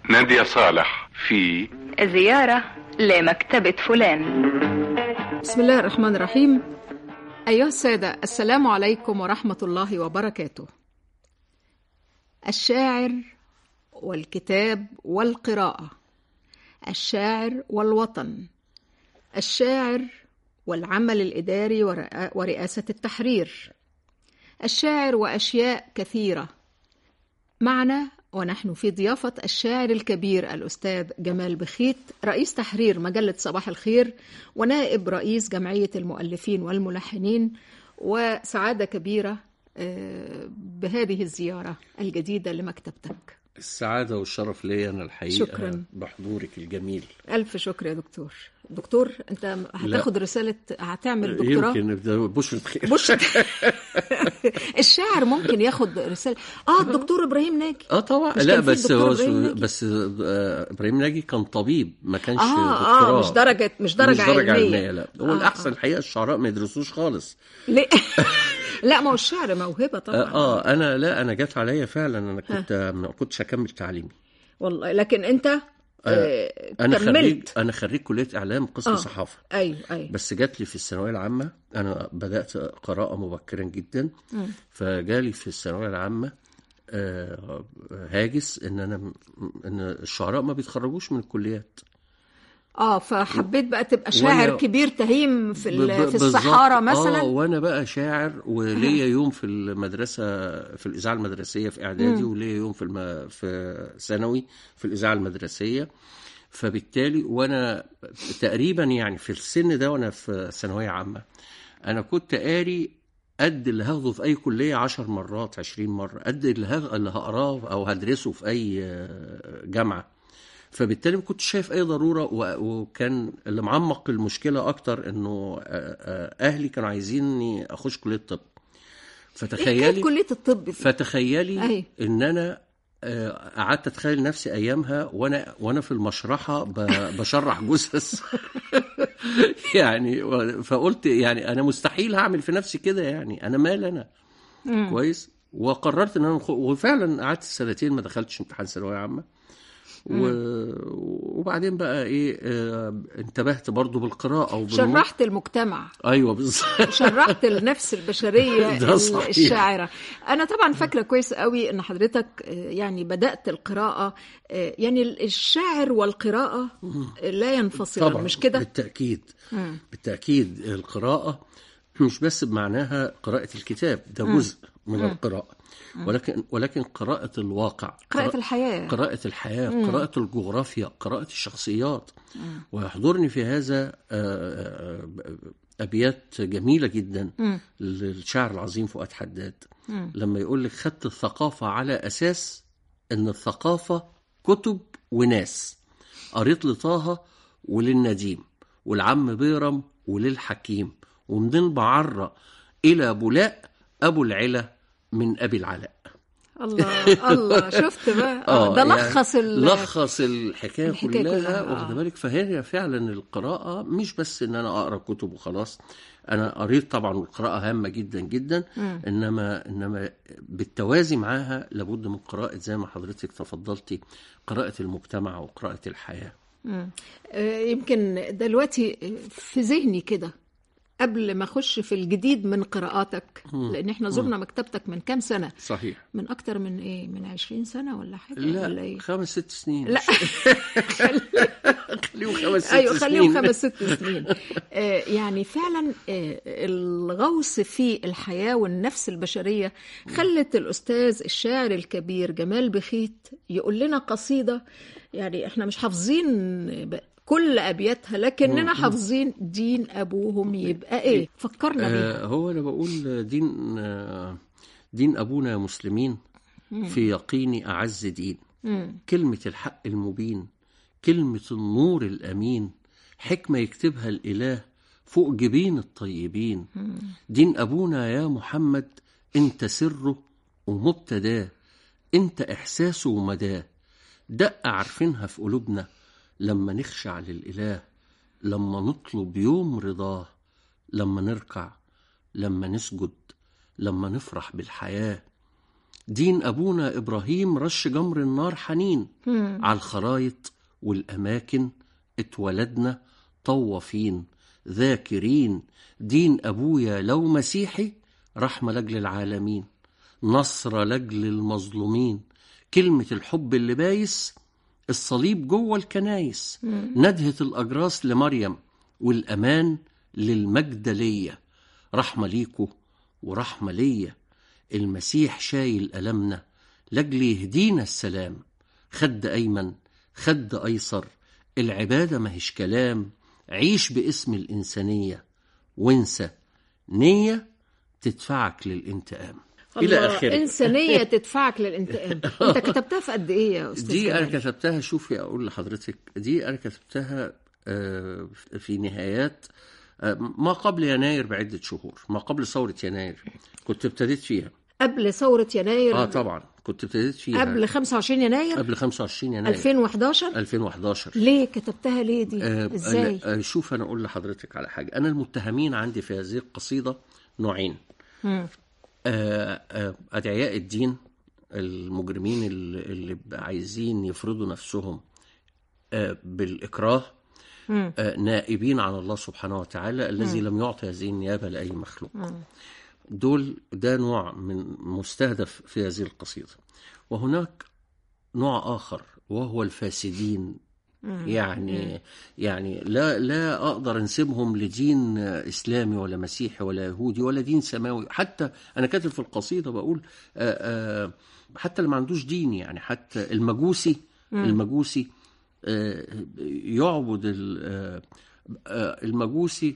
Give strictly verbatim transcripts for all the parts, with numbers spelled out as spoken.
نادية صالح في زيارة لمكتبة فلان. بسم الله الرحمن الرحيم. أيها السادة، السلام عليكم ورحمة الله وبركاته. الشاعر والكتاب والقراءة، الشاعر والوطن، الشاعر والعمل الإداري ورئاسة التحرير، الشاعر وأشياء كثيرة. معنا ونحن في ضيافة الشاعر الكبير الأستاذ جمال بخيت، رئيس تحرير مجلة صباح الخير ونائب رئيس جمعية المؤلفين والملحنين، وسعادة كبيرة بهذه الزيارة الجديدة لمكتبتك. السعادة والشرف لي أنا الحقيقة. شكرا بحضورك الجميل. ألف شكر يا دكتور. دكتور، أنت هتاخد رسالة، هتعمل دكتوراه؟ يمكن بشرة خير. بشرة الشاعر ممكن ياخد رسالة. آه الدكتور إبراهيم ناجي. آه طبعا. لا بس بس آه إبراهيم ناجي كان طبيب، ما كانش آه دكتوراه. آه مش درجة مش درجة, مش درجة علمية. علمية. لا هو آه الأحسن الحقيقة الشعراء ما يدرسوش خالص. ليه؟ لا ما هو الشعر موهبة طبعا. آه, اه انا لا انا جات عليا فعلا. انا كنت ما كنتش هكمل تعليمي والله، لكن انت آه انا كملت. خريج انا خريج كلية اعلام قسم آه. صحافة. ايوه ايوه. بس جات لي في الثانوية العامة، انا بدأت قراءة مبكرا جدا. م. فجالي في الثانوية العامة آه هاجس ان انا ان الشعراء ما بيتخرجوش من الكليات. اه فحبيت بقى تبقى شاعر كبير تهيم في في الصحارى مثلا. اه وانا بقى شاعر، وليا يوم في المدرسه في الاذاعه المدرسيه في اعدادي، وليا يوم في الم... في ثانوي في الاذاعه المدرسيه. فبالتالي وانا تقريبا يعني في السن ده وانا في ثانويه عامه، انا كنت قاري قد اللي هاخده في اي كليه عشر مرات عشرين مره، قد اللي هقراه او هدرسه في اي جامعه. فبالتالي ما كنتش شايف اي ضروره، وكان اللي معمق المشكله اكتر انه اهلي كانوا عايزيني اخش كليه الطب. فتخيلي إيه كليه الطب؟ فتخيلي أي. ان انا قعدت اتخيل نفسي ايامها وانا وانا في المشرحه بشرح جثث يعني. فقلت يعني انا مستحيل هعمل في نفسي كده، يعني انا مال انا م. كويس. وقررت ان انا وفعلا قعدت سنتين ما دخلتش امتحان ثانويه عامه. و... وبعدين بقى ايه آه... انتبهت برضو بالقراءة وبالم... شرحت المجتمع. ايوه بالظبط. شرحت النفس البشرية الشاعرة. انا طبعا فاكرة كويس قوي ان حضرتك يعني بدأت القراءة، يعني الشاعر والقراءة لا ينفصل، مش كده؟ بالتأكيد. مم. بالتأكيد القراءة مش بس بمعناها قراءة الكتاب، ده جزء مم. من مم. القراءة، ولكن ولكن قراءة الواقع، قراءة الحياة، قراءة الحياة، مم. قراءة الجغرافيا، قراءة الشخصيات. مم. ويحضرني في هذا أبيات جميلة جدا مم. للشاعر العظيم فؤاد حداد، مم. لما يقول لك: خدت الثقافة على أساس إن الثقافة كتب وناس، قريت لطه وللنديم والعم بيرم وللحكيم، ومنين بعرة إلى بولاء أبو العلا من أبي العلاء. الله الله، شفت بقى؟ آه ده لخص يعني لخص الحكاية, الحكاية كلها, كلها. واخد آه. بالك؟ فهي فعلا القراءة مش بس إن أنا أقرأ كتب وخلاص. أنا قريت طبعا، والقراءة هامة جدا جدا، م. إنما إنما بالتوازي معاها لابد من قراءة زي ما حضرتك تفضلتي، قراءة المجتمع وقراءة الحياة. م. آه يمكن دلوقتي في ذهني كده قبل ما اخش في الجديد من قراءاتك، لان احنا زرنا مكتبتك من كام سنه؟ صحيح. من اكتر من ايه، من عشرين سنه ولا حاجه؟ لا ولا إيه؟ خمس ست سنين. لا خليهم خمس ست ايوه خليهم سنين. خمس ست سنين. آه يعني فعلا آه الغوص في الحياه والنفس البشريه خلت الاستاذ الشاعر الكبير جمال بخيت يقول لنا قصيده، يعني احنا مش حافظين كل أبياتها لكننا حافظين دين أبوهم يبقى إيه؟ فكرنا بيها. آه هو أنا بقول دين آه دين أبونا مسلمين، في يقيني أعز دين، مم. كلمة الحق المبين، كلمة النور الأمين، حكمة يكتبها الإله فوق جبين الطيبين. مم. دين أبونا يا محمد أنت سره ومبتداه، أنت إحساسه ومداه، دقة عارفينها في قلوبنا لما نخشع للإله، لما نطلب يوم رضاه، لما نركع، لما نسجد، لما نفرح بالحياة. دين أبونا إبراهيم رش جمر النار حنين، على الخرايط والأماكن اتولدنا طوافين ذاكرين، دين أبويا لو مسيحي رحمة لأجل العالمين، نصر لأجل المظلومين، كلمة الحب اللي بايس، الصليب جوه الكنايس، ندهة الأجراس لمريم، والأمان للمجدلية، رحمة ليكو ورحمة ليا، المسيح شايل ألمنا لأجل يهدينا السلام، خد أيمن خد أيسر، العبادة ماهيش كلام، عيش باسم الإنسانية وانسى نية تدفعك للانتقام. إلى آخره. إنسانية تدفعك للانتقام. أنت كتبتها في قد إيه يا أستاذ دي جمال؟ أنا كتبتها، شوفي أقول لحضرتك، دي أنا كتبتها في نهايات ما قبل يناير بعدة شهور، ما قبل ثورة يناير كنت ابتديت فيها. قبل ثورة يناير؟ آه طبعا كنت ابتديت فيها قبل خمسة وعشرين يناير؟ قبل خمسة وعشرين يناير ألفين وإحداشر. ألفين وإحداشر. ليه كتبتها ليه دي؟ آه إزاي؟ آه شوف أنا أقول لحضرتك على حاجة، أنا المتهمين عندي في هذه القصيدة نوعين. آه آه أدعياء الدين المجرمين اللي, اللي عايزين يفرضوا نفسهم آه بالإكراه، آه نائبين عن الله سبحانه وتعالى الذي لم يعطي هذه النيابة لأي مخلوق. مم. دول ده نوع من مستهدف في هذه القصيدة. وهناك نوع آخر وهو الفاسدين. مم. يعني مم. يعني لا لا أقدر أنسبهم لدين إسلامي ولا مسيحي ولا يهودي ولا دين سماوي. حتى أنا كاتب في القصيدة بقول آآ آآ حتى اللي ما عندوش دين، يعني حتى المجوسي مم. المجوسي يعبد المجوسي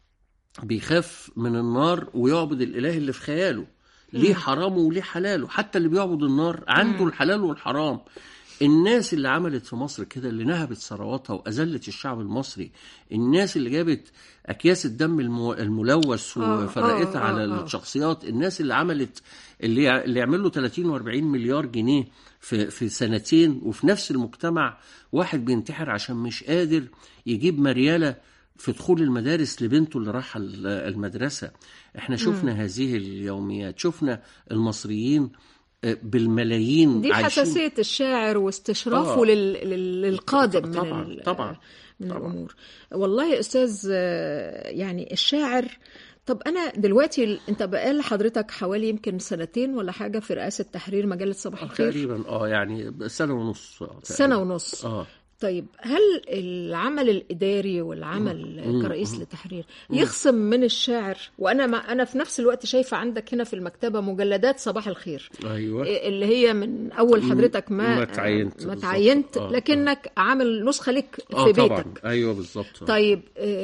بيخاف من النار ويعبد الإله اللي في خياله. ليه حرامه وليه حلاله؟ حتى اللي بيعبد النار عنده الحلال والحرام. الناس اللي عملت في مصر كده، اللي نهبت ثرواتها وأذلت الشعب المصري، الناس اللي جابت أكياس الدم الملوث وفرقتها على الشخصيات، الناس اللي عملت اللي اللي يعملوا ثلاثين وأربعين مليار جنيه في في سنتين، وفي نفس المجتمع واحد بينتحر عشان مش قادر يجيب مريالة في دخول المدارس لبنته اللي راح المدرسة. احنا شفنا م. هذه اليوميات، شفنا المصريين بالملايين دي عايشين. حساسية الشاعر واستشرافه آه. لل... للقادم طبعا من, ال... طبعا من طبعا. الأمور. والله يا أستاذ، يعني الشاعر، طب أنا دلوقتي أنت بقال حضرتك حوالي يمكن سنتين ولا حاجة في رئاسة تحرير مجلة صباح الخير تقريبا، اه يعني سنة ونص تقريباً. سنة ونص اه طيب، هل العمل الإداري والعمل مم. كرئيس مم. للتحرير يخصم من الشاعر؟ وأنا ما أنا في نفس الوقت شايفة عندك هنا في المكتبة مجلدات صباح الخير، أيوة. اللي هي من أول حضرتك ما ما تعينت ما تعينت آه. لكنك آه. عامل نسخة لك في آه بيتك. طبعا. أيوة بالظبط. طيب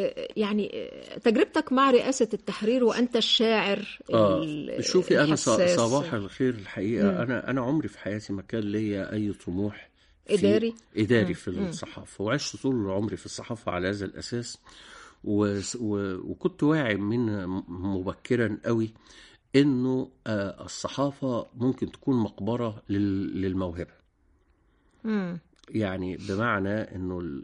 يعني تجربتك مع رئاسة التحرير وأنت الشاعر آه. شوفي أنا صباح الخير الحقيقة، مم. أنا أنا عمري في حياتي ما كان ليا أي طموح إداري إداري مم. في الصحافة، وعشت طول عمري في الصحافة على هذا الأساس، و... و... وكنت واعي من مبكرا قوي إنه آه الصحافة ممكن تكون مقبرة لل... للموهبة. مم. يعني بمعنى إنه ال...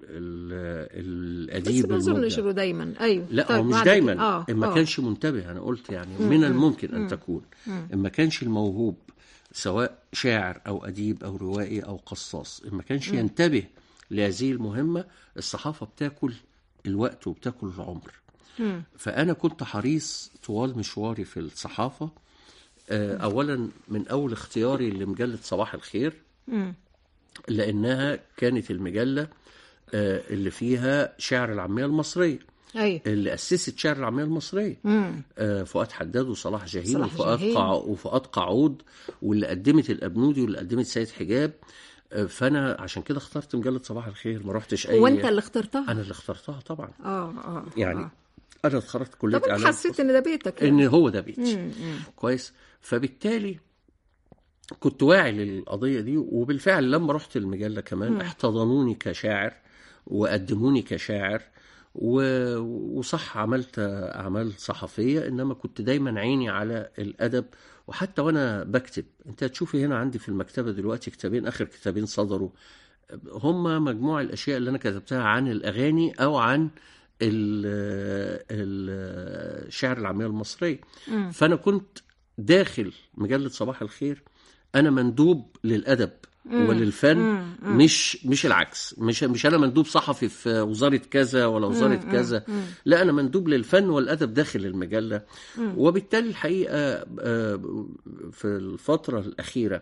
ال... الأديب بس ما أظنش دايما. أيوه لا طيب هو مش دايما. آه. إن ما آه. كانش منتبه، أنا قلت يعني مم. من الممكن أن مم. تكون مم. إن ما كانش الموهوب سواء شاعر أو أديب أو روائي أو قصاص، إن ما كانش ينتبه لهذه المهمة، الصحافة بتاكل الوقت وبتاكل العمر. م. فأنا كنت حريص طوال مشواري في الصحافة، أولا من أول اختياري لمجلة صباح الخير، م. لأنها كانت المجلة اللي فيها شعر العامية المصرية، أي. اللي أسست شعر العامية المصرية، آه فؤاد حداد وصلاح جاهين وفؤاد قع... وفؤاد قعود، واللي قدمت الأبنودي واللي قدمت سيد حجاب. آه فأنا عشان كده اخترت مجلة صباح الخير، ما رحتش أي. وأنت اللي اخترتها؟ أنا اللي اخترتها طبعا. آه آه يعني آه. أنا اتخرجت كلية إعلام. طب حسيت إن ده بيتك يعني. إن هو ده بيتي. كويس. فبالتالي كنت واعي للقضية دي، وبالفعل لما رحت المجلة كمان مم. احتضنوني كشاعر وقدموني كشاعر، وصح عملت أعمال صحفية، إنما كنت دايما عيني على الأدب. وحتى وأنا بكتب، أنت تشوفي هنا عندي في المكتبة دلوقتي كتابين، آخر كتابين صدروا، هم مجموع الأشياء اللي أنا كتبتها عن الأغاني أو عن الشعر العامية المصرية. م. فأنا كنت داخل مجلة صباح الخير انا مندوب للادب وللفن، مم. مم. مش مش العكس، مش مش انا مندوب صحفي في وزاره كذا ولا وزاره مم. كذا، مم. لا انا مندوب للفن والادب داخل المجله. مم. وبالتالي الحقيقه في الفتره الاخيره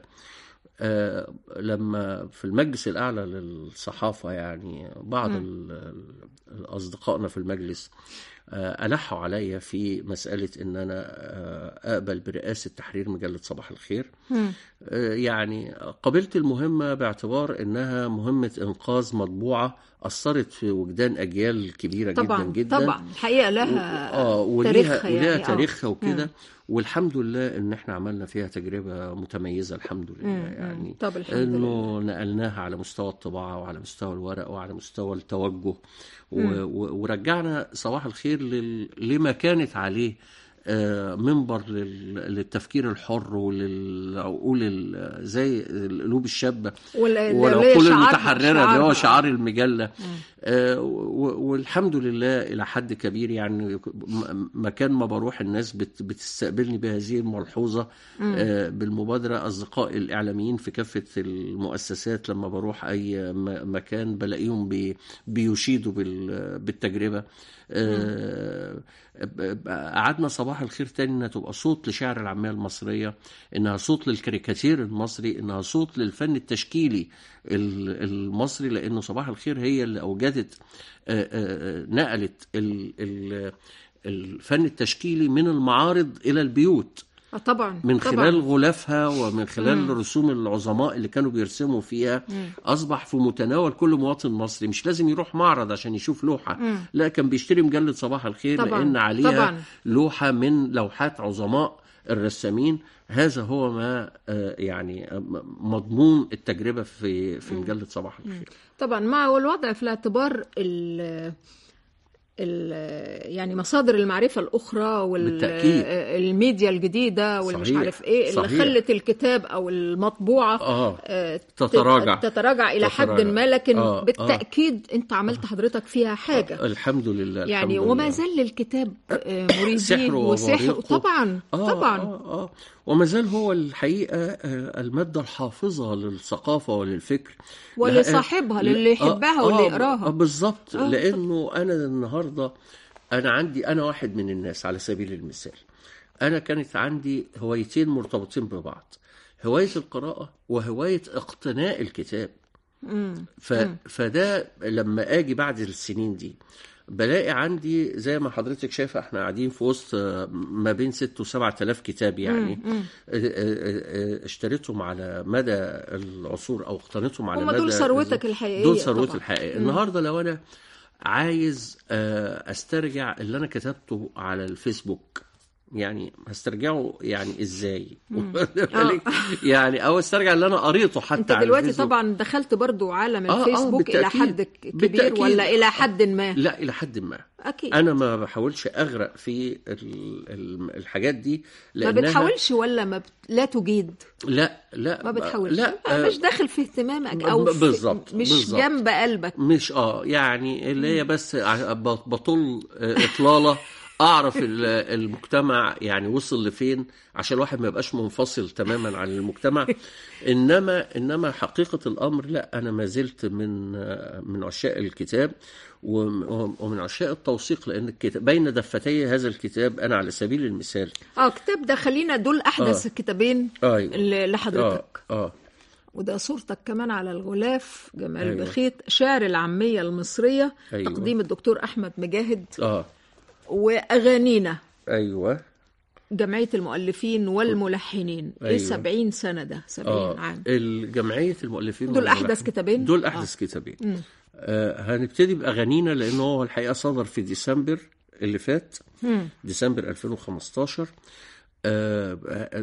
لما في المجلس الاعلى للصحافه يعني بعض اصدقائنا في المجلس ألحوا عليا في مسألة إن أنا أقبل برئاسة تحرير مجلة صباح الخير. م. يعني قبلت المهمة باعتبار إنها مهمة إنقاذ مطبوعة أثرت في وجدان أجيال كبيرة طبعا جدا جدا. طبعا الحقيقة لها آه تاريخها يعني يعني تاريخها وكده. والحمد لله إن إحنا عملنا فيها تجربة متميزة الحمد لله. م. يعني طب الحمد إنه لله. نقلناها على مستوى الطباعة وعلى مستوى الورق وعلى مستوى التوجه، ورجعنا صباح الخير لما كانت عليه منبر للتفكير الحر وللعقول زي القلوب الشابة والعقول المتحررة اللي هو شعار المجلة. والحمد لله إلى حد كبير يعني مكان ما بروح الناس بتستقبلني بهذه الملحوظة بالمبادرة. أصدقاء الإعلاميين في كافة المؤسسات لما بروح أي مكان بلاقيهم بيشيدوا بالتجربة. قعدنا صباح الخير تاني انها تبقى صوت لشعر العامية المصرية، انها صوت للكاريكاتير المصري، انها صوت للفن التشكيلي المصري، لانه صباح الخير هي اللي اوجدت نقلت الفن التشكيلي من المعارض الى البيوت طبعا من طبعا. خلال غلافها ومن خلال مم. رسوم العظماء اللي كانوا بيرسموا فيها. مم. أصبح في متناول كل مواطن مصري، مش لازم يروح معرض عشان يشوف لوحة. مم. لا كان بيشتري مجلة صباح الخير طبعا. لأن عليها طبعا. لوحة من لوحات عظماء الرسامين. هذا هو ما يعني مضمون التجربة في في مجلة صباح الخير. طبعا مع الوضع في الاعتبار يعني مصادر المعرفة الأخرى والميديا الجديدة والمش عارف إيه اللي صحيح. خلت الكتاب أو المطبوعة آه. تتراجع تتراجع إلى حد ما، لكن آه. بالتأكيد آه. أنت عملت حضرتك فيها حاجة. آه. الحمد لله يعني الحمد وما لله. زال الكتاب مريدين وسحر طبعا آه. طبعا آه. آه. وما زال هو الحقيقة المادة الحافظة للثقافة وللفكر ولصاحبها للي يحبها آه. واللي يقراها. آه. بالظبط. آه. لأنه أنا النهاردة أنا عندي أنا واحد من الناس على سبيل المثال، أنا كانت عندي هوايتين مرتبطين ببعض، هواية القراءة وهواية اقتناء الكتاب. مم. ف... مم. فده لما أجي بعد السنين دي بلاقي عندي زي ما حضرتك شايفة احنا قاعدين في وسط ما بين ست وسبعة آلاف كتاب يعني. مم. اشتريتهم على مدى العصور أو اقتنيتهم على مدى دول ثروتك الحقيقية. دول ثروتي الحقيقية. النهاردة لو أنا عايز استرجع اللي انا كتبته على الفيسبوك، يعني هسترجعه يعني ازاي؟ يعني او استرجع اللي انا قريته حتى انت على دلوقتي الفيسبوك. طبعا دخلت برضو عالم آه الفيسبوك آه الى حد كبير بالتأكيد. ولا الى حد ما؟ لا الى حد ما أكيد. انا ما بحاولش اغرق في الحاجات دي لانها ما بتحاولش ولا ما بت... لا تجيد لا لا ما بتحاولش لا آه مش داخل في اهتمامك او بالظبط مش بالزبط. جنب قلبك مش اه يعني اللي هي بس بطل اطلاله اعرف المجتمع يعني وصل لفين عشان الواحد ما يبقاش منفصل تماما عن المجتمع. انما انما حقيقة الامر لا، انا ما زلت من من عشاق الكتاب ومن عشاق التوثيق، لان الكتاب بين دفتي هذا الكتاب انا على سبيل المثال اه كتاب ده خلينا دول احدث آه. الكتابين أيوة. لحضرتك اه اه وده صورتك كمان على الغلاف جمال أيوة. بخيت شعر العامية المصرية. أيوة. تقديم الدكتور أحمد مجاهد. اه وأغانينا أيوة جمعية المؤلفين والملحنين. أيوة. ايه سبعين سنة ده سبعين آه. عام الجمعية المؤلفين دول أحدث كتابين دول أحدث آه. كتابين آه. هنبتدي بأغانينا لأنه هو الحقيقة صدر في ديسمبر اللي فات. مم. ديسمبر ألفين وخمستاشر. أه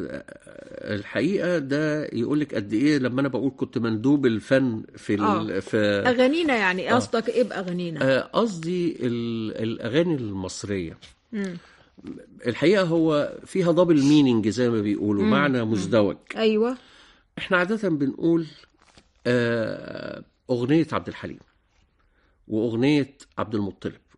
الحقيقه ده يقولك قد ايه لما انا بقول كنت مندوب الفن في آه. في اغانينا يعني قصدك آه. ايه باغانينا؟ قصدي آه الاغاني المصريه. مم. الحقيقه هو فيها دبل مينينج زي ما بيقولوا. مم. معنى مزدوج. ايوه احنا عاده بنقول آه اغنيه عبد الحليم واغنيه عبد المطلب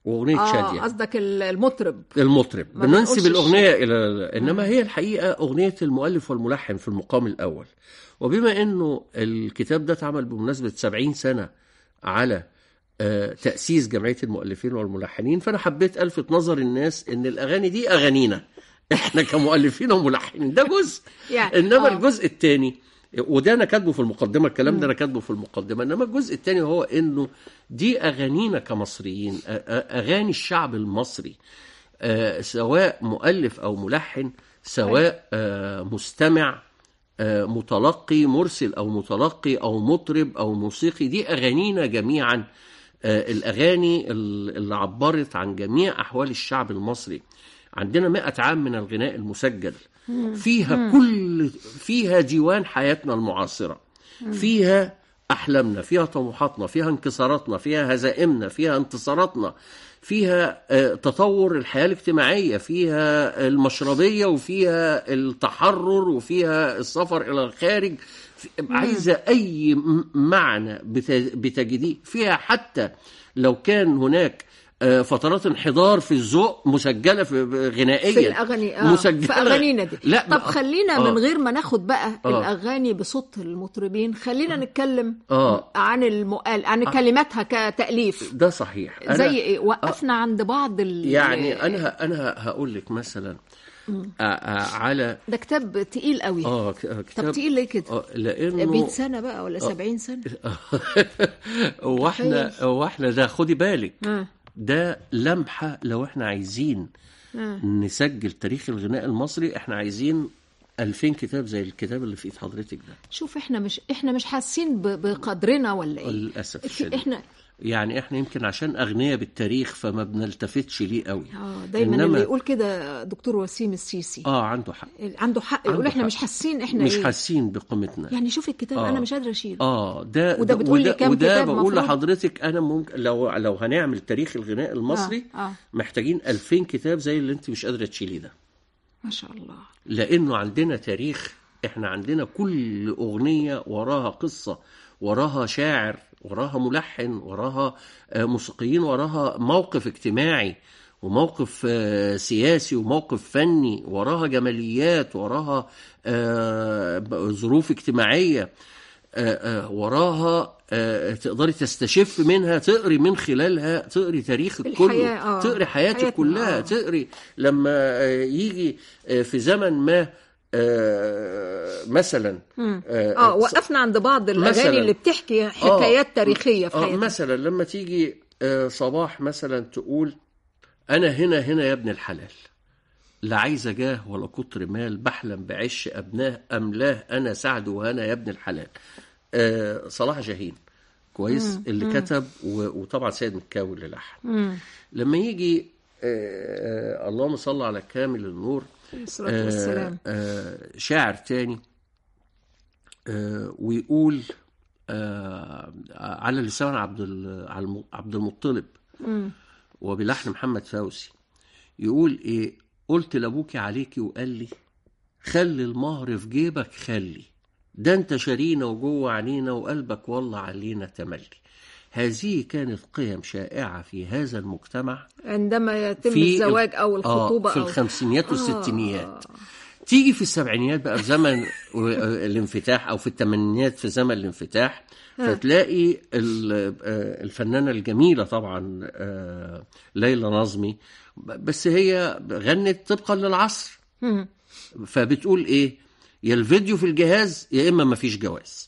واغنيه اه شاديه. قصدك المطرب المطرب ما بننسب بنقولش الاغنيه الى، انما هي الحقيقه اغنيه المؤلف والملحن في المقام الاول. وبما انه الكتاب ده اتعمل بمناسبه سبعين سنه على آه، تاسيس جمعيه المؤلفين والملحنين، فانا حبيت الفت نظر الناس ان الاغاني دي اغانينا احنا كمؤلفين وملحنين، ده جزء يعني انما آه. الجزء الثاني، وده انا كاتبه في المقدمه، الكلام ده انا كاتبه في المقدمه، انما الجزء الثاني هو انه دي اغانينا كمصريين، أ- أ- اغاني الشعب المصري، آه، سواء مؤلف او ملحن، سواء آه، مستمع، آه، متلقي مرسل او متلقي او مطرب او موسيقي، دي اغانينا جميعا. آه، الاغاني اللي عبرت عن جميع احوال الشعب المصري. عندنا مئة عام من الغناء المسجل، فيها كل فيها ديوان حياتنا المعاصرة، فيها أحلامنا، فيها طموحاتنا، فيها انكساراتنا، فيها هزائمنا، فيها انتصاراتنا، فيها آه، تطور الحياة الاجتماعية، فيها المشربية، وفيها التحرر، وفيها السفر إلى الخارج. في- عايزة أي م- معنى بت- بتجديه فيها، حتى لو كان هناك آه، فترات انحدار في الذوق مسجله في غنائيا في الاغاني آه مسجله في اغانينا دي. لا طب خلينا آه. من غير ما ناخد بقى آه. الاغاني بصوت المطربين، خلينا نتكلم آه. عن المؤال عن كلماتها كتاليف. ده صحيح. أنا زي ايه؟ وقفنا آه. عند بعض ال... يعني انا ه- انا هقول لك مثلا آه، آه، على ده كتاب تقيل قوي. اه ك- طب كتاب تقيل ليه كده؟ آه، لانه مئة سنه بقى ولا سبعين سنه؟ واحنا واحنا ده خدي بالك، آه. ده لمحه. لو احنا عايزين آه. نسجل تاريخ الغناء المصري، احنا عايزين ألفين كتاب زي الكتاب اللي في ايد حضرتك ده. شوف احنا مش احنا مش حاسين ب... بقدرنا ولا ايه؟ للاسف في- الشديد. احنا يعني احنا يمكن عشان اغنياء بالتاريخ فما بنلتفتش ليه قوي. اه دايما إنما- اللي يقول كده دكتور وسيم السيسي اه عنده حق، عنده حق يقول عنده احنا حق. مش حاسين احنا مش ايه. حاسين بقيمتنا. يعني شوف الكتاب آه. انا مش قادره اشيله. اه ده وده بتقول لي وده, كام وده كتاب بقول مفروض؟ لحضرتك انا ممكن لو لو هنعمل تاريخ الغناء المصري آه. آه. محتاجين ألفين كتاب زي اللي انت مش قادره تشيليه ده، ما شاء الله. لانه عندنا تاريخ. احنا عندنا كل اغنيه وراها قصه، وراها شاعر، وراها ملحن، وراها آه، موسيقيين، وراها موقف اجتماعي، وموقف آه، سياسي، وموقف فني، وراها جماليات، وراها آه، ظروف اجتماعية، آه، آه، وراها آه، تقدري تستشف منها، تقري من خلالها، تقري تاريخك الحياة، كله، آه. تقري حياتك حياتنا، كلها، آه. تقري لما آه، يجي آه، في زمن ما آه، مثلا اه وقفنا عند بعض الاغاني مثلاً. اللي بتحكي حكايات آه تاريخيه في آه حياتنا. مثلا لما تيجي آه، صباح مثلا تقول انا هنا هنا يا ابن الحلال، لا عايزه جاه ولا كتر مال، بحلم بعش ابناه املاه، انا سعد وهنا يا ابن الحلال. آه صلاح جاهين كويس مم. اللي مم. كتب، و- وطبعا سيد مكاوي اللي لحن. لما يجي آه آه اللهم صل على كامل النور، الصلاة والسلام. آه شاعر تاني آه ويقول آه على لسان عبد ال- على الم- عبد المطلب مم. وبلحن محمد فوزي، يقول ايه؟ قلت لابوكي عليكي وقال لي خلي المهر في جيبك، خلي ده انت شارينا وجوه عينينا، وقلبك والله علينا تملي. هذه كانت قيم شائعة في هذا المجتمع عندما يتم في الزواج او الخطوبه آه في أو... الخمسينيات آه. والستينيات. تيجي في السبعينيات بقى في زمن الانفتاح، او في الثمانينيات في زمن الانفتاح، فتلاقي ال- آه، الفنانة الجميلة طبعا آه، ليلى نظمي، بس هي غنت طبقا للعصر، مم. فبتقول ايه؟ يا الفيديو في الجهاز يا اما مفيش جواز.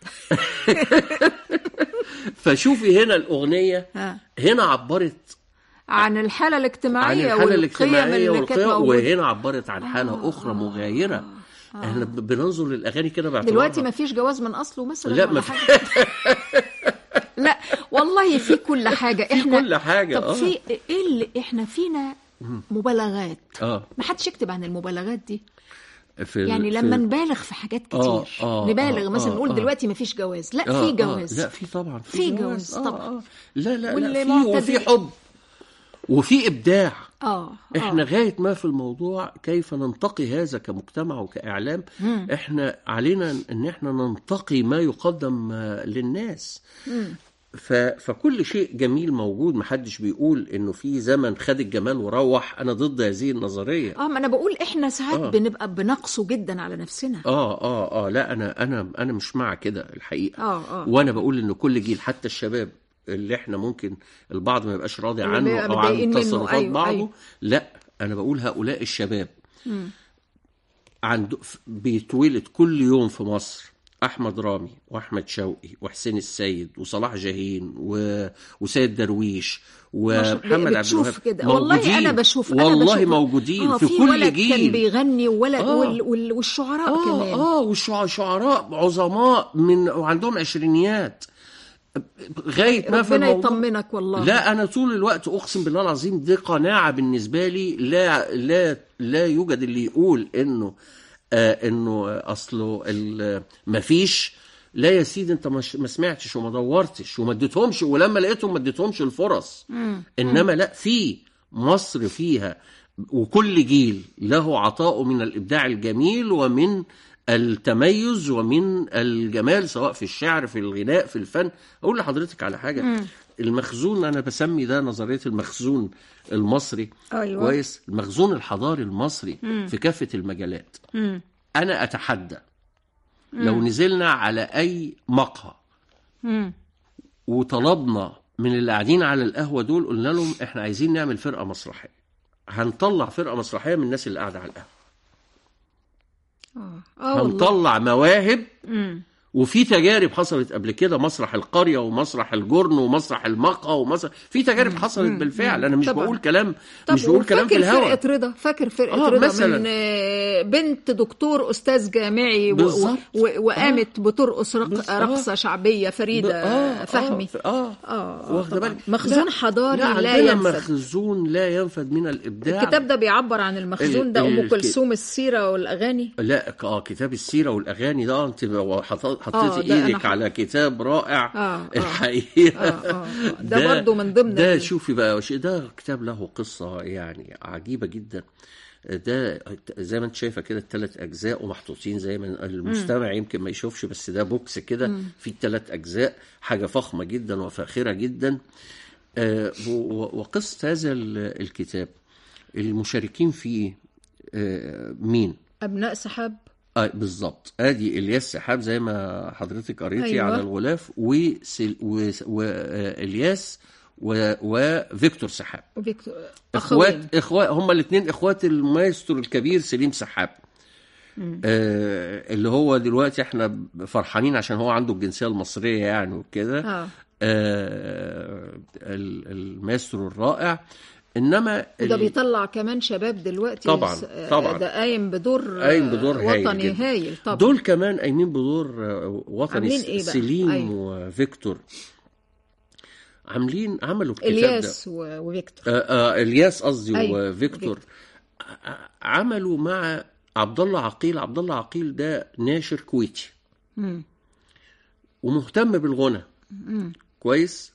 فشوفي هنا الأغنية آه. هنا عبرت عن الحاله عن الاجتماعيه الحالة والقيم الاجتماعية اللي كانت والقيم، موجوده. وهنا عبرت عن حالة آه، أخرى آه، مغايرة. آه. احنا ب- بننظر للأغاني كده باعتبارها دلوقتي ما فيش جواز من اصله مثلا لا، ولا ما حاجه. لا والله في كل حاجه. في احنا كل حاجة، طب آه. في ايه اللي احنا فينا مبالغات. اه ما حدش يكتب عن المبالغات دي. في يعني في لما نبالغ في حاجات كتير، آه، آه، نبالغ آه، مثلا آه، نقول آه. دلوقتي ما فيش جواز، لا آه، في جواز. آه لا في طبعا في, في جواز, جواز آه طبعا. آه. لا لا واللي لا في معتدل- وفي حب وفي إبداع. اه احنا آه. غاية ما في الموضوع كيف ننتقي هذا كمجتمع وكإعلام. مم. احنا علينا ان احنا ننتقي ما يقدم آه، للناس. مم. ف... فكل شيء جميل موجود، محدش بيقول انه في زمن خد الجمال وروح. انا ضد هذه النظريه. اه ما انا بقول احنا ساعات آه. بنبقى بنقصه جدا على نفسنا. اه اه اه لا انا انا انا مش مع كده الحقيقه. اه اه وانا بقول ان كل جيل حتى الشباب اللي احنا ممكن البعض ما يبقاش راضي اللي عنه بيبقى او متضايقين عن منه. تصرفات أيوة بعضه. أيوة. لا انا بقول هؤلاء الشباب مم. عنده بيتولد كل يوم في مصر احمد رامي واحمد شوقي وحسين السيد وصلاح جاهين و... وسيد درويش ومحمد عبد الوهاب. كده والله انا بشوف أنا والله بشوف موجودين آه في في كل ولد جيل كان بيغني وولد آه. وال... وال... والشعراء آه كمان اه والشعراء عظماء من وعندهم عشرينيات غايه ما في ربنا الموضوع. يطمنك والله. لا انا طول الوقت اقسم بالله العظيم دي قناعه بالنسبه لي. لا لا لا يوجد اللي يقول انه آه انه اصله ما فيش. لا يا سيدي انت مش ما سمعتش وما دورتش وما اديتهمش، ولما لقيتهم ما اديتهمش الفرص. مم. انما لا، في مصر فيها وكل جيل له عطاءه من الابداع الجميل ومن التميز ومن الجمال، سواء في الشعر في الغناء في الفن. اقول لحضرتك على حاجه. مم. المخزون انا بسمي ده نظريه المخزون المصري. أيوة. كويس. المخزون الحضاري المصري. مم. في كافه المجالات. مم. انا اتحدى لو نزلنا على اي مقهى مم. وطلبنا من اللي قاعدين على القهوه دول، قلنا لهم احنا عايزين نعمل فرقه مسرحيه، هنطلع فرقه مسرحيه من الناس اللي قاعده على القهوه. اه اه هنطلع مواهب. مم. وفي تجارب حصلت قبل كده، مسرح القرية ومسرح الجرن ومسرح المقهى ومسرح، في تجارب حصلت مم. بالفعل. انا مش طبعا. بقول كلام مش بقول كلام في الهواء. فاكر فرقة رضا فاكر فرقة آه رضا مثلاً. من بنت دكتور أستاذ جامعي و... و... وقامت آه. بترقص رق... آه. رقصة شعبية فريدة آه. فهمي. اه اه واخده بالك. مخزون حضاري لا, لا ينفد. مخزون لا ينفد من الإبداع. الكتاب ده بيعبر عن المخزون ده. أم كلثوم السيرة والأغاني. لا اه كتاب السيرة والأغاني ده انت حطيت ايدك على كتاب رائع. آه. الحقيقة آه. آه. آه. ده, ده برضو من ضمن ده. شوفي بقى ده كتاب له قصة يعني عجيبة جدا. ده زي ما انت شايفه كده الثلاث اجزاء ومحطوطين زي ما المستمع مم. يمكن ما يشوفش، بس ده بوكس كده في الثلاث اجزاء، حاجه فخمه جدا وفاخره جدا. آه وقصه هذا الكتاب المشاركين فيه آه مين؟ ابناء سحاب. اه بالظبط. ادي الياس سحاب زي ما حضرتك قريتي. أيوة. على الغلاف والياس و... وفيكتور سحاب. وفيكتور اخوات اخوات هم الاثنين اخوات المايسترو الكبير سليم سحاب. آه اللي هو دلوقتي احنا فرحانين عشان هو عنده الجنسيه المصريه يعني وكده. آه. آه المايسترو الرائع. انما وده بيطلع كمان شباب دلوقتي. طبعا طبعا ده قايم بدور قايم بدور وطني هايل, هايل طبعا. دول كمان قايمين بدور وطني. إيه سليم أيوة. وفيكتور عاملين عملوا الكتاب الياس ده. وفيكتور آه آه الياس قصدي. أيوة. وفيكتور عملوا مع عبد الله عقيل. عبد الله عقيل ده ناشر كويتي مم. ومهتم بالغنى كويس.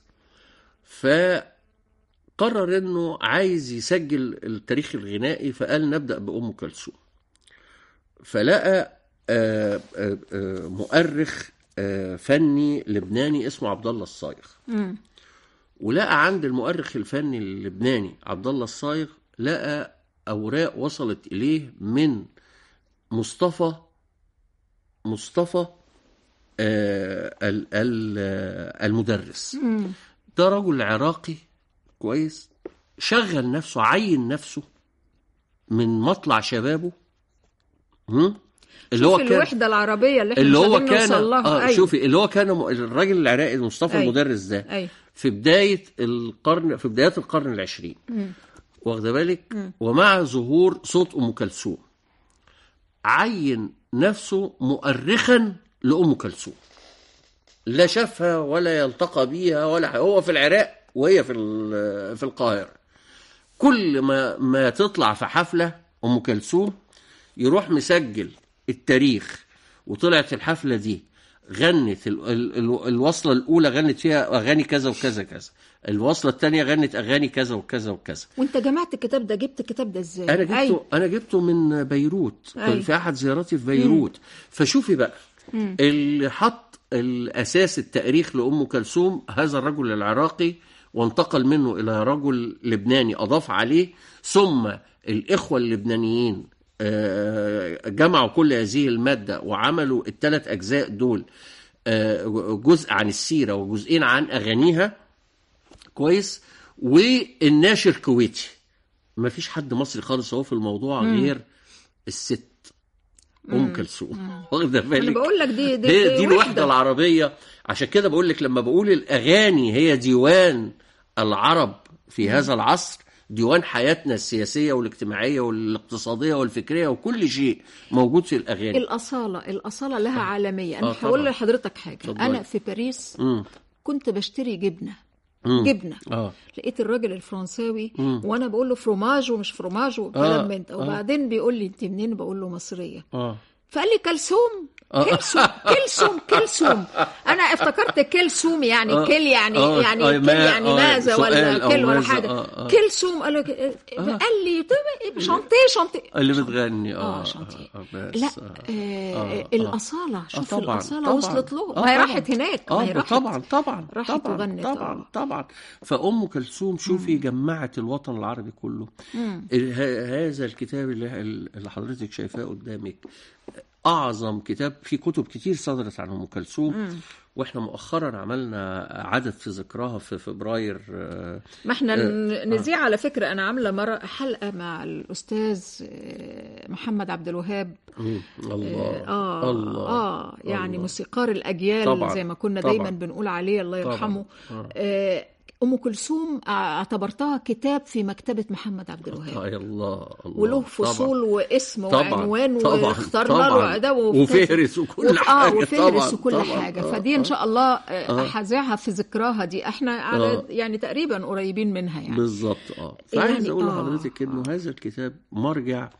فقرر انه عايز يسجل التاريخ الغنائي، فقال نبدأ بأم كلثوم. فلقى آه آه آه مؤرخ آه فني لبناني اسمه عبد الله الصايغ. مم. ولقى عند المؤرخ الفني اللبناني عبد الله الصايغ لقى اوراق وصلت اليه من مصطفى مصطفى آه المدرس. مم. ده رجل عراقي كويس، شغل نفسه عين نفسه من مطلع شبابه. هم؟ اللي هو كان الوحده العربيه اللي احنا اللي هو كان اه أيوه. شوفي اللي هو كان الراجل العراقي مصطفى أيوه. المدرس ده أيوه. في بدايه القرن في بدايات القرن العشرين، واخده بالك. م. ومع ظهور صوت ام كلثوم عين نفسه مؤرخا لام كلثوم. لا شافها ولا يلتقى بيها ولا هو في العراق وهي في في القاهره. كل ما ما تطلع في حفله ام كلثوم يروح مسجل التاريخ، وطلعت الحفلة دي غنت ال ال ال الوصلة الأولى غنت فيها أغاني كذا وكذا كذا، الوصلة الثانية غنت أغاني كذا وكذا وكذا. وانت جمعت الكتاب ده، جبت الكتاب ده ازاي؟ أنا جبته أي. أنا جبته من بيروت. أي. في أحد زياراتي في بيروت. مم. فشوفي بقى مم. اللي حط الأساس التاريخ لأم كلثوم هذا الرجل العراقي، وانتقل منه إلى رجل لبناني أضاف عليه، ثم الإخوة اللبنانيين جمعوا كل هذه المادة وعملوا الثلاث أجزاء دول، جزء عن السيرة وجزئين عن أغانيها كويس. والناشر كويتي، ما فيش حد مصري خالص هو في الموضوع مم. غير الست ام كلثوم. واخده بالك؟ انا بقول لك دي دي, دي, دي الوحده العربيه. عشان كده بقول لك لما بقول الاغاني هي ديوان العرب في مم. هذا العصر، ديوان حياتنا السياسيه والاجتماعيه والاقتصاديه والفكريه وكل شيء موجود في الاغاني. الاصاله الاصاله لها عالميه. انا هقول لحضرتك حاجه. صدقني. انا في باريس مم. كنت بشتري جبنه مم. جبنه آه. لقيت الراجل الفرنساوي مم. وانا بقول له فروماج ومش فروماج وكلام آه. من ده، وبعدين آه. بيقول لي انت منين؟ بقول له مصريه. آه. فقال لي كلثوم. كلثوم كلثوم كلثوم. انا افتكرت كلثوم يعني آه. كل يعني آه. يعني آه. كل يعني آه. ماذا ولا كل ولا حاجه. آه. آه. كلثوم. قال لي آه. قال لي شانتي شانتي اللي بتغني اه, آه. شانتي آه. لا آه. آه. الاصاله. شوف آه. الاصاله وصلت له. ما هي راحت هناك. ما هي راحت طبعا طبعا راحت وغنت طبعا آه. طبعا. فام كلثوم شوفي مم. جمعت الوطن العربي كله. هذا الكتاب اللي حضرتك شايفاه قدامك أعظم كتاب. في كتب كتير صدرت عن أم كلثوم مم. وإحنا مؤخرا عملنا عدد في ذكراها في فبراير. ما إحنا آه نذيع آه. على فكرة أنا عاملة مرة حلقة مع الأستاذ محمد عبد الوهاب. مم. الله آه الله آه يعني الله. موسيقار الأجيال طبعًا. زي ما كنا طبعًا. دايما بنقول عليه الله يرحمه. آه. آه أم كلثوم اعتبرتها كتاب في مكتبة محمد عبد الوهاب. آه الله الله. وله فصول واسم وعنوان واخترنا له عداوة وفهرس وكل حاجة. اه وفهرس وكل طبعًا. حاجة. طبعًا. فدي إن شاء الله هذاعها في ذكراها دي. احنا على آه. يعني تقريبا قريبين منها يعني. بالظبط. اه فعايز يعني أقول لحضرتك آه. إنه هذا الكتاب مرجع.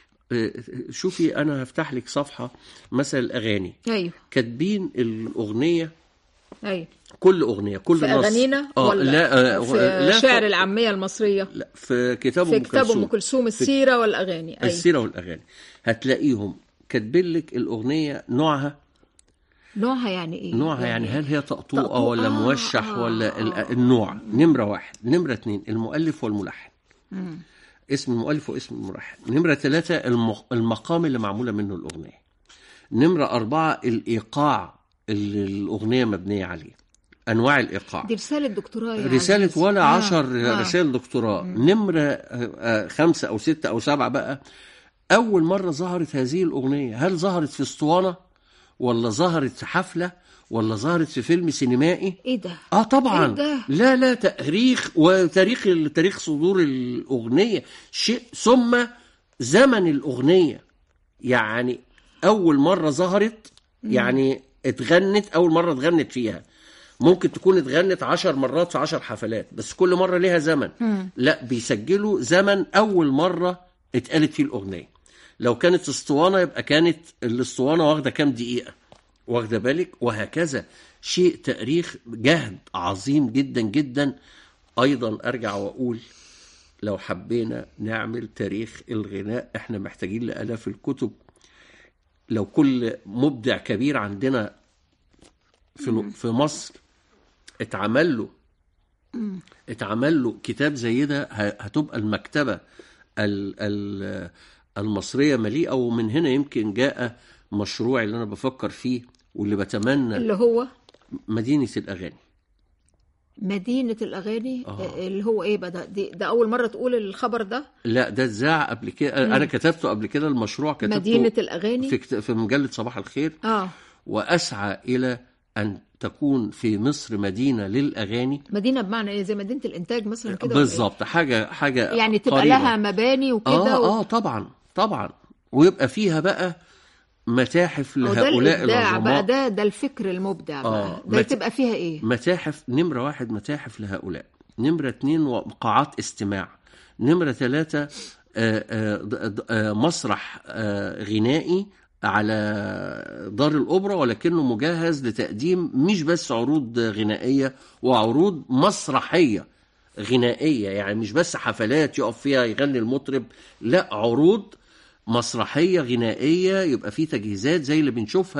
شوفي أنا هفتح لك صفحة مثلا الأغاني. أيوه. كاتبين الأغنية. أيوه. كل أغنية كل في نص. أغانينا آه ولا لا آه في لا شعر العامية المصرية؟ لا في كتاب في كتاب أم كلثوم السيرة والأغاني. أيوه. السيرة والأغاني هتلاقيهم كاتبين لك الأغنية نوعها. نوعها يعني إيه؟ نوعها يعني, يعني هل هي تقطوعة ولا آه موشح آه ولا آه النوع. نمرة واحد. نمرة اتنين المؤلف والملحن. مم. اسم المؤلف واسم الملحن. نمرة ثلاثة المقام اللي معمولة منه الأغنية. نمرة أربعة الإيقاع اللي الأغنية مبنية عليه. أنواع الإيقاع. دي رسالة دكتوراه يعني. رسالة ولا آه. عشر آه. رسائل دكتوراه. نمرة آه خمسة أو ستة أو سبعة بقى. أول مرة ظهرت هذه الأغنية هل ظهرت في اسطوانة ولا ظهرت في حفلة ولا ظهرت في فيلم سينمائي؟ إيه ده؟ آه طبعا. إيه ده؟ لا لا تاريخ وتاريخ تاريخ صدور الأغنية شيء، ثم زمن الأغنية. يعني أول مرة ظهرت يعني اتغنت أول مرة اتغنت فيها ممكن تكون اتغنت عشر مرات في عشر حفلات بس كل مرة ليها زمن. مم. لا بيسجلوا زمن أول مرة اتقالت فيه الأغنية. لو كانت اسطوانة يبقى كانت الاسطوانة واخدة كام دقيقة، واخدة بالك، وهكذا. شيء تاريخ جهد عظيم جدا جدا. أيضا أرجع وأقول لو حبينا نعمل تاريخ الغناء احنا محتاجين لآلاف الكتب. لو كل مبدع كبير عندنا في في مصر اتعمل له اتعمل له كتاب زي ده هتبقى المكتبة المصرية مليئة. ومن هنا يمكن جاء مشروع اللي أنا بفكر فيه واللي بتمنى اللي هو مدينة الأغاني. مدينة الأغاني آه. اللي هو إيه بقى ده؟ ده أول مرة تقول الخبر ده؟ لا ده اتذاع قبل كده. أنا كتبته قبل كده المشروع كتبته مدينة الأغاني في في مجلة صباح الخير. آه. وأسعى إلى أن تكون في مصر مدينة للأغاني. مدينة بمعنى إيه؟ زي مدينة الإنتاج مثلا كده بالظبط. حاجة حاجة يعني تبقى قريبة. لها مباني وكده آه, و... آه طبعا طبعا. ويبقى فيها بقى متاحف لهؤلاء العظماء بقى. ده ده الفكر المبدع بقى. آه ده مت... تبقى فيها إيه؟ متاحف. نمرة واحد متاحف لهؤلاء. نمرة اتنين قاعات استماع. نمرة ثلاثة آه آه آه مسرح آه غنائي على دار الأوبرا ولكنه مجهز لتقديم مش بس عروض غنائية وعروض مسرحية غنائية. يعني مش بس حفلات يقف فيها يغني المطرب، لا عروض مسرحية غنائية يبقى فيه تجهيزات زي اللي بنشوفها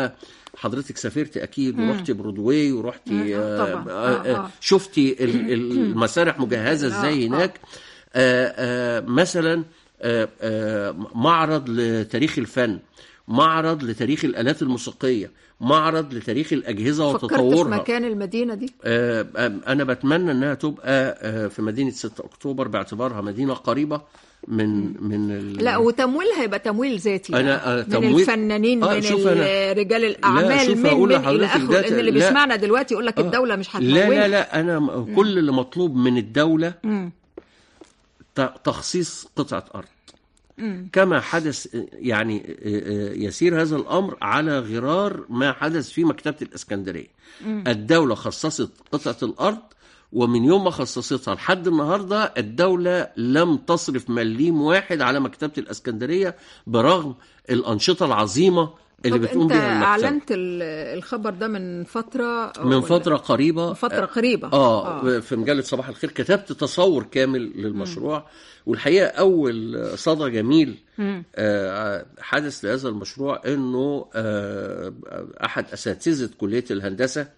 حضرتك سافرت اكيد ورحتي برودواي ورحتي آه آه طبعاً. آه آه آه. شفتي ال- ال- المسارح مجهزه ازاي آه، هناك. آه آه مثلا آه آه معرض لتاريخ الفن، معرض لتاريخ الآلات الموسيقية، معرض لتاريخ الأجهزة فكرت في وتطورها. مكان المدينة دي؟ آه، آه، أنا بتمنى أنها تبقى آه، في مدينة ستة أكتوبر باعتبارها مدينة قريبة من من ال... لا، وتمويلها يبقى تمويل ذاتي أنا- يعني. آه، من تمويل- الفنانين، آه، من شوف أنا- ال- رجال الأعمال، شوف من أقول من لحضرتك إلى آخره، ده- لأن اللي لا. بيسمعنا دلوقتي يقول لك الدولة مش هتمولها. لا لا لا أنا م- كل اللي مطلوب من الدولة مم. ت- تخصيص قطعة أرض كما حدث. يعني يسير هذا الأمر على غرار ما حدث في مكتبة الإسكندرية. الدولة خصصت قطعة الأرض، ومن يوم ما خصصتها لحد النهاردة الدولة لم تصرف مليم واحد على مكتبة الإسكندرية برغم الأنشطة العظيمة اللي طب بتقوم أنت بها المكتبة. أعلنت ال- الخبر ده من فترة من ولا- فترة قريبة. من فترة قريبة. آه, آه في مجلة صباح الخير كتبت تصور كامل للمشروع. والحقيقة أول صدى جميل آه حدث لهذا المشروع إنه آه أحد أساتذة كلية الهندسة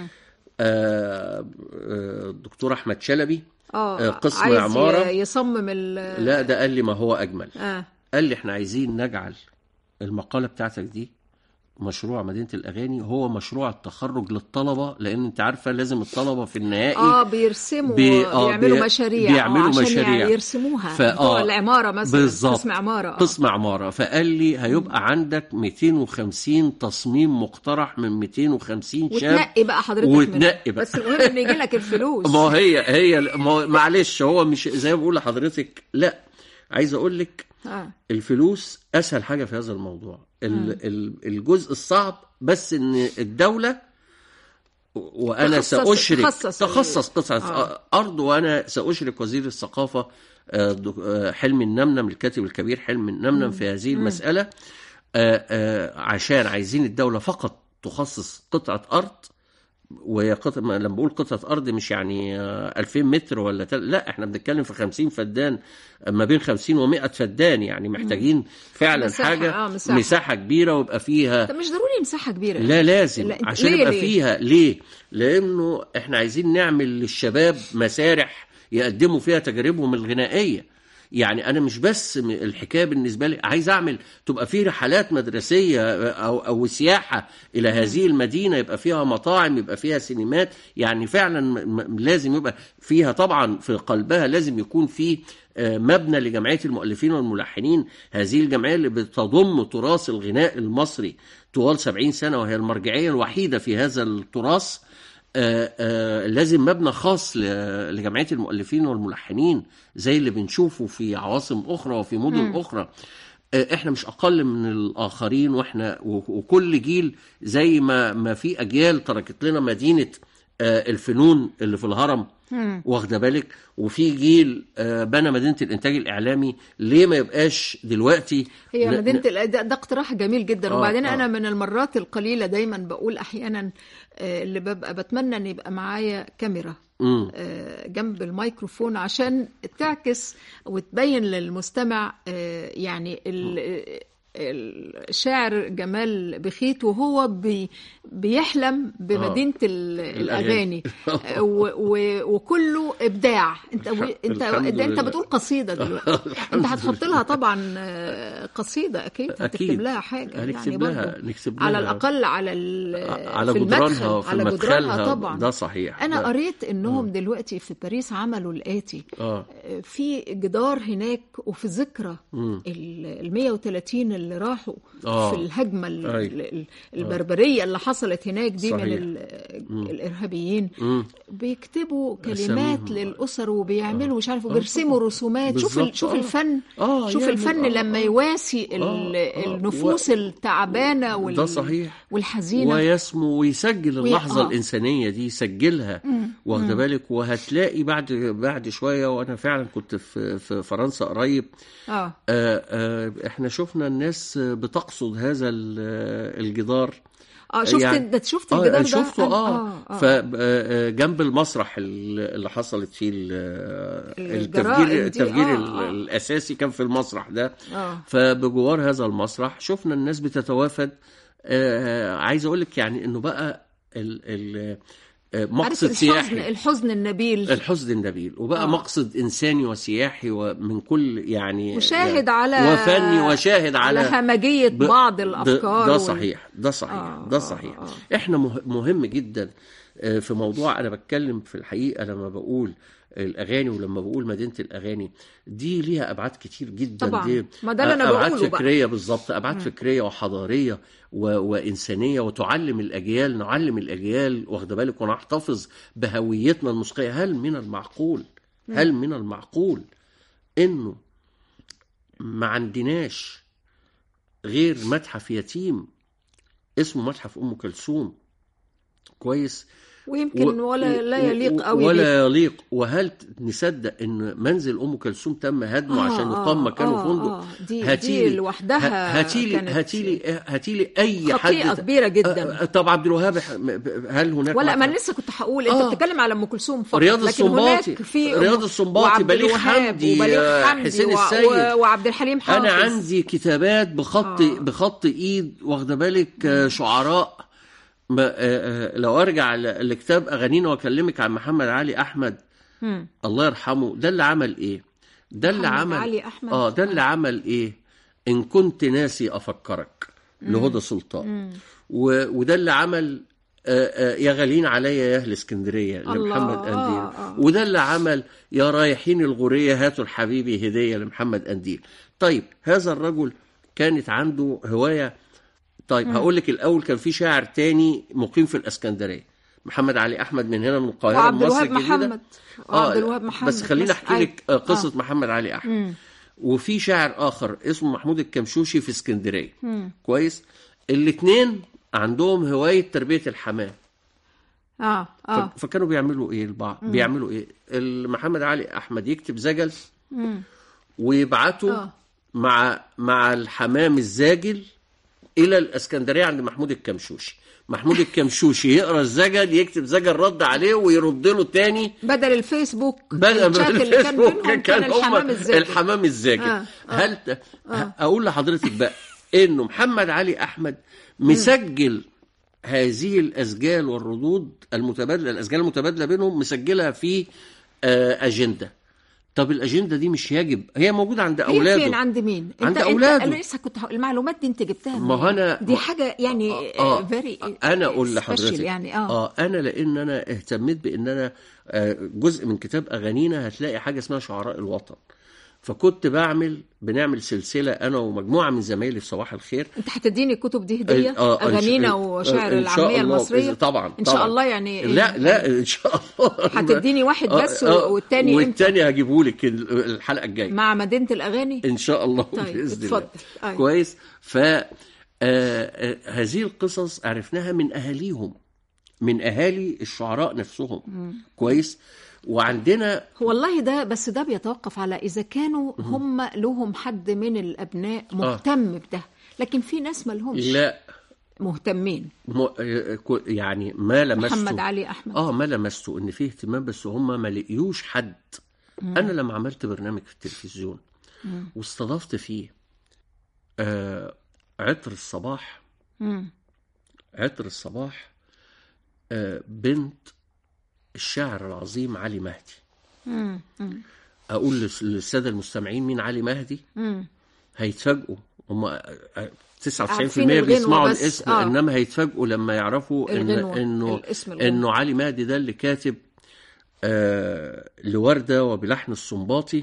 آه الدكتور أحمد شلبي اه آه قسم عايز عمارة. يصمم ال لا ده قال لي ما هو أجمل. آه. قال لي إحنا عايزين نجعل المقالة بتاعتك دي مشروع مدينة الأغاني هو مشروع التخرج للطلبة، لأن أنت عارفة لازم الطلبة في النهائي اه بيرسموا بي... آه بيعملوا بي... مشاريع بيعملوا عشان مشاريع يرسموها ف... بتوع آه العمارة مثلا. بالظبط. قسم عمارة. آه. قسم عمارة. فقال لي هيبقى عندك مئتين وخمسين تصميم مقترح من مئتين وخمسين شاب. وتنقي بقى حضرتك وتنقي بقى. بقى. بس المهم ان يجي لك الفلوس. ما هي هي ما معلش هو مش زي ما بقول لحضرتك. لا عايز اقول لك آه. الفلوس اسهل حاجة في هذا الموضوع. الجزء الصعب بس ان الدولة وانا تخصص ساشرك تخصص, تخصص قطعه آه. ارض، وانا ساشرك وزير الثقافه حلمي النمنم الكاتب الكبير حلمي النمنم في هذه المساله. عشان عايزين الدوله فقط تخصص قطعه ارض. وهي قطعة، لما بقول قطعة أرض مش يعني ألفين متر ولا تل... لا احنا بنتكلم في خمسين فدان، ما بين خمسين ومائة فدان. يعني محتاجين فعلا مساحة. حاجة آه مساحة. مساحة كبيرة ويبقى فيها. طب مش ضروري مساحة كبيرة. لا لازم لا. عشان ليه يبقى ليه؟ فيها. ليه؟ لأنه احنا عايزين نعمل للشباب مسارح يقدموا فيها تجاربهم الغنائية. يعني أنا مش بس الحكاية بالنسبة لي عايز أعمل تبقى فيه رحلات مدرسية أو أو سياحة إلى هذه المدينة، يبقى فيها مطاعم، يبقى فيها سينمات. يعني فعلا لازم يبقى فيها طبعا في قلبها لازم يكون فيه مبنى لجمعية المؤلفين والملحنين. هذه الجمعية اللي بتضم تراث الغناء المصري طوال سبعين سنة وهي المرجعية الوحيدة في هذا التراث. آآ آآ لازم مبنى خاص لجمعية المؤلفين والملحنين زي اللي بنشوفه في عواصم أخرى وفي مدن م. أخرى. احنا مش أقل من الآخرين، واحنا وكل جيل زي ما ما في أجيال تركت لنا مدينة الفنون اللي في الهرم واخده بالك، وفي جيل بنى مدينه الانتاج الاعلامي. ليه ما يبقاش دلوقتي هي ن... مدينه ن... ده, ده اقتراح جميل جدا. آه وبعدين آه. انا من المرات القليله دايما بقول احيانا اللي ببقى بتمنى ان يبقى معايا كاميرا م. جنب الميكروفون عشان تعكس وتبين للمستمع يعني ال... الشاعر جمال بخيت وهو بي بيحلم بمدينة آه. الأغاني و و وكله إبداع. أنت و أنت أنت بتقول قصيدة دلوقتي. أنت هتحط لها طبعا قصيدة أكيد، هتكتب لها حاجة يعني برضه على الأقل على على جدرانها في على جدرانها طبعا. ده صحيح. أنا ده. قريت إنهم م. دلوقتي في باريس عملوا الآتي آه. في جدار هناك وفي ذكرى ال مئة وثلاثين اللي راحوا آه. في الهجمة أي. البربرية اللي حصلت هناك دي صحيح. من الإرهابيين م. بيكتبوا كلمات أسميهم. للأسر وبيعملوا مش عارف وبيرسموا رسومات. شوف ال... شوف الفن آه. شوف الفن آه. لما يواسي ال... آه. النفوس و... التعبانة وال... ده صحيح. والحزينة ويسمو ويسجل اللحظة آه. الإنسانية دي يسجلها واخد بالك. وهتلاقي بعد بعد شوية، وأنا فعلا كنت في في فرنسا قريب آه. آه آه احنا شفنا الناس بتقصد هذا الجدار. اه شفت يعني ده شفت الجدار آه ده شفته اه, آه, آه. فجنب المسرح اللي حصلت فيه التفجير التفجير آه آه. الاساسي كان في المسرح ده آه. فبجوار هذا المسرح شفنا الناس بتتوافد آه عايز اقول لك يعني انه بقى ال ال مقصد سياحي، الحزن النبيل الحزن النبيل وبقى آه. مقصد إنساني وسياحي ومن كل يعني وشاهد على وفني وشاهد على, على همجية ب... بعض الأفكار ده صحيح ده صحيح آه. ده صحيح آه. آه. إحنا مهم جدا في موضوع، أنا بتكلم في الحقيقة لما بقول الأغاني ولما بقول مدينة الأغاني دي ليها أبعاد كتير جدا. طبعا. دي ما ده اللي أنا أبعاد بقوله فكرية بالظبط، أبعاد م. فكرية وحضارية و... وإنسانية، وتعلم الأجيال نعلم الأجيال واخد بالك ونحتفظ بهويتنا الموسيقية. هل من المعقول م. هل من المعقول إنه ما عندناش غير متحف يتيم اسمه متحف أم كلثوم؟ كويس، ويمكن و... ولا لا يليق قوي ولا يليق. وهل نصدق ان منزل ام كلثوم تم هدمه آه عشان يقام مكانه آه فندق؟ آه دي, دي لوحدها هاتيلي هاتيلي هاتيلي اي حد، خطيئة كبيرة جدا. آه طب عبد الوهاب هل هناك ولا ما لسه كنت هقول انت آه بتتكلم على ام كلثوم فقط، رياض السنباطي في رياض السنباطي بليغ حمدي حسين السيد و... وعبد الحليم حافظ. انا عندي كتابات بخط آه بخط ايد واخده بالك، شعراء. لو ارجع لكتاب اغانينا واكلمك عن محمد علي احمد م. الله يرحمه، ده اللي عمل ايه؟ ده اللي عمل علي أحمد. اه ده اللي عمل ايه؟ ان كنت ناسي افكرك م. لهدى سلطان، و... وده اللي عمل آآ آآ يا غالين عليا يا اهل اسكندريه لمحمد قنديل، آه آه. وده اللي عمل يا رايحين الغوريه هاتوا الحبيبي هديه لمحمد قنديل. طيب هذا الرجل كانت عنده هوايه. طيب هقول لك الاول كان في شاعر تاني مقيم في الاسكندريه، محمد علي احمد من هنا من القاهره وعبد مصر الوهاب محمد اه الوهاب محمد. بس خليني احكي لك قصه آه. محمد علي احمد. مم. وفي شاعر اخر اسمه محمود الكمشوشي في اسكندريه. مم. كويس، الاثنين عندهم هوايه تربيه الحمام. اه اه فكانوا بيعملوا ايه البعض؟ مم. بيعملوا ايه؟ محمد علي احمد يكتب زجل مم. ويبعته آه. مع مع الحمام الزاجل الى الاسكندريه عند محمود الكمشوشي. محمود الكمشوشي يقرا الزجل، يكتب زجل رد عليه ويرد له تاني، بدل الفيسبوك بدل الشات اللي كان بينهم كان, كان الحمام الزاجل. الحمام الزاجل. آه. آه. هل ت... آه. اقول لحضرتك بقى انه محمد علي احمد مسجل هذه الاسجال والردود المتبادله، الاسجال المتبادله بينهم مسجلها في آه اجنده. طب الاجنده دي مش يجب هي موجوده عند اولاده؟ فين عند مين؟ عند اولاده. انا لسه كنت المعلومات دي انت جبتها ما انا دي حاجه يعني آه فيري آه انا اقول لحضرتك يعني اه, آه انا لان انا اهتميت بان انا آه جزء من كتاب اغانينا هتلاقي حاجه اسمها شعراء الوطن، فكنت بعمل بنعمل سلسله انا ومجموعه من زمايلي في صباح الخير. انت هتديني الكتب دي هديه؟ آه اغانينا وشعر العاميه المصريه طبعا ان شاء الله يعني. لا لا ان شاء الله هتديني واحد بس آه والتاني والتاني هجيبه لك الحلقه الجايه مع مدينه الاغاني ان شاء الله. طيب باذن الله. آه. كويس. ف آه هذه القصص عرفناها من اهاليهم، من اهالي الشعراء نفسهم. م. كويس. وعندنا والله ده بس ده بيتوقف على إذا كانوا هم لهم حد من الأبناء مهتم آه. بده، لكن في ناس ما لهمش لا مهتمين. م... يعني ما لمسته محمد علي أحمد اه ما لمسته ان فيه اهتمام، بس هم ما لقيوش حد. مم. انا لما عملت برنامج في التلفزيون مم. واستضفت فيه آه عطر الصباح. مم. عطر الصباح آه بنت الشاعر العظيم علي مهدي. مم. مم. اقول للساده المستمعين مين علي مهدي؟ مم. هيتفاجئوا، هم تسعة وتسعين بالمية بيسمعوا الاسم آه. انما هيتفاجئوا لما يعرفوا ان انه انه علي مهدي ده اللي كاتب آه لوردة وبلحن السنباطي